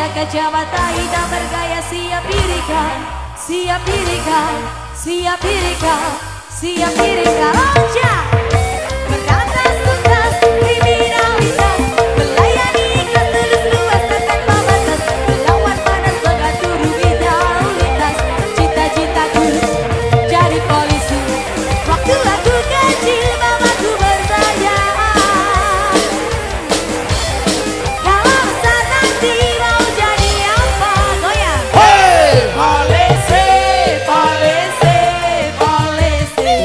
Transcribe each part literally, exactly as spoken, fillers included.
wajah kacamata hitam bergaya siap dirikan, siap dirikan, siap dirikan, siap dirikan. Loncat, berantas tuntas kriminalitas, melayani ikhlas tulus luas tanpa batas, melawan panas pekat turu lalu lintas. Cita-citaku jadi polisi, waktu aku kecil mamaku bertanya, kalau besar nanti mau jadi apa? Goyang. Hey! Polisi, polisi, polisi.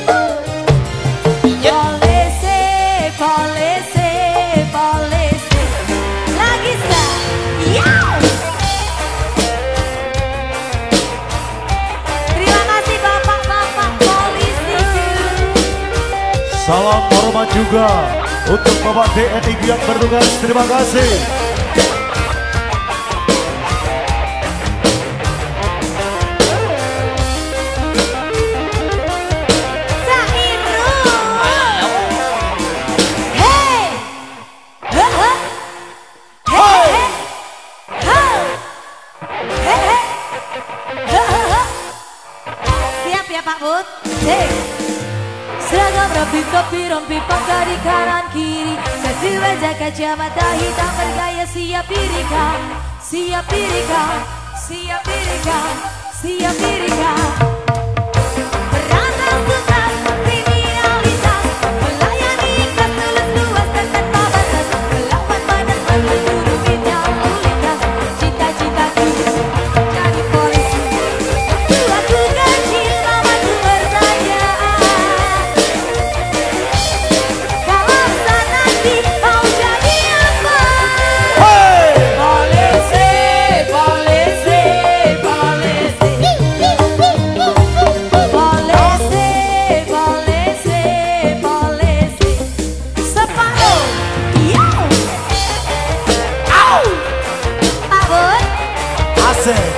Polisi, polisi, polisi. Lagi sah. Yow! Terima kasih bapak-bapak polisiku. Salam hormat juga untuk Bapak D N I yang bertugas. Terima kasih. Sainru. Hey. Ha, ha. Hey, hey. Ha. Hey, hey. Ha, ha, ha. Siap ya Pak Bud? Cek. Seragam rapi topi rompi pangkat di kanan kiri, satu wajah kacamata hitam bergaya siap dirikan, siap dirikan, siap dirikan, siap dirikan. Berantas tuntas kriminalitas, melayani ikhlas tulus luas dan tanpa batas, melawan panas pekat turu lalu lintas. Cita-citaku jadi polisi, waktu aku kecil mamaku bertanya, kalau besar nanti mau jadi apa? Hey! Polisi, polisi, polisi. Polisi, polisi, polisi. Separuh. Yow! Au! Pak Bud, Asik.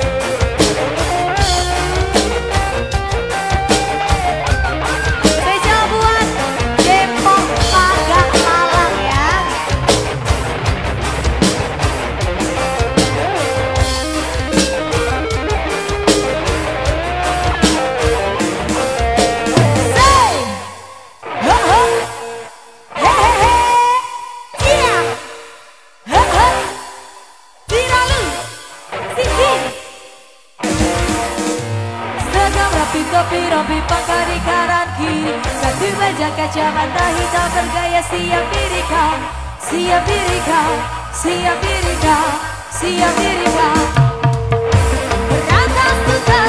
spesial buat Depok, Pagang, Malang ya. Say! Ho, ho. He, he, he. Siap. Ho, ho. Sinalu. Sisi. Seragam rapi topi rompi pangkat di kanan kiri, satu wajah kacamata hitam bergaya siap dirikan, siap dirikan, siap dirikan, siap dirikan. Berantas tuntas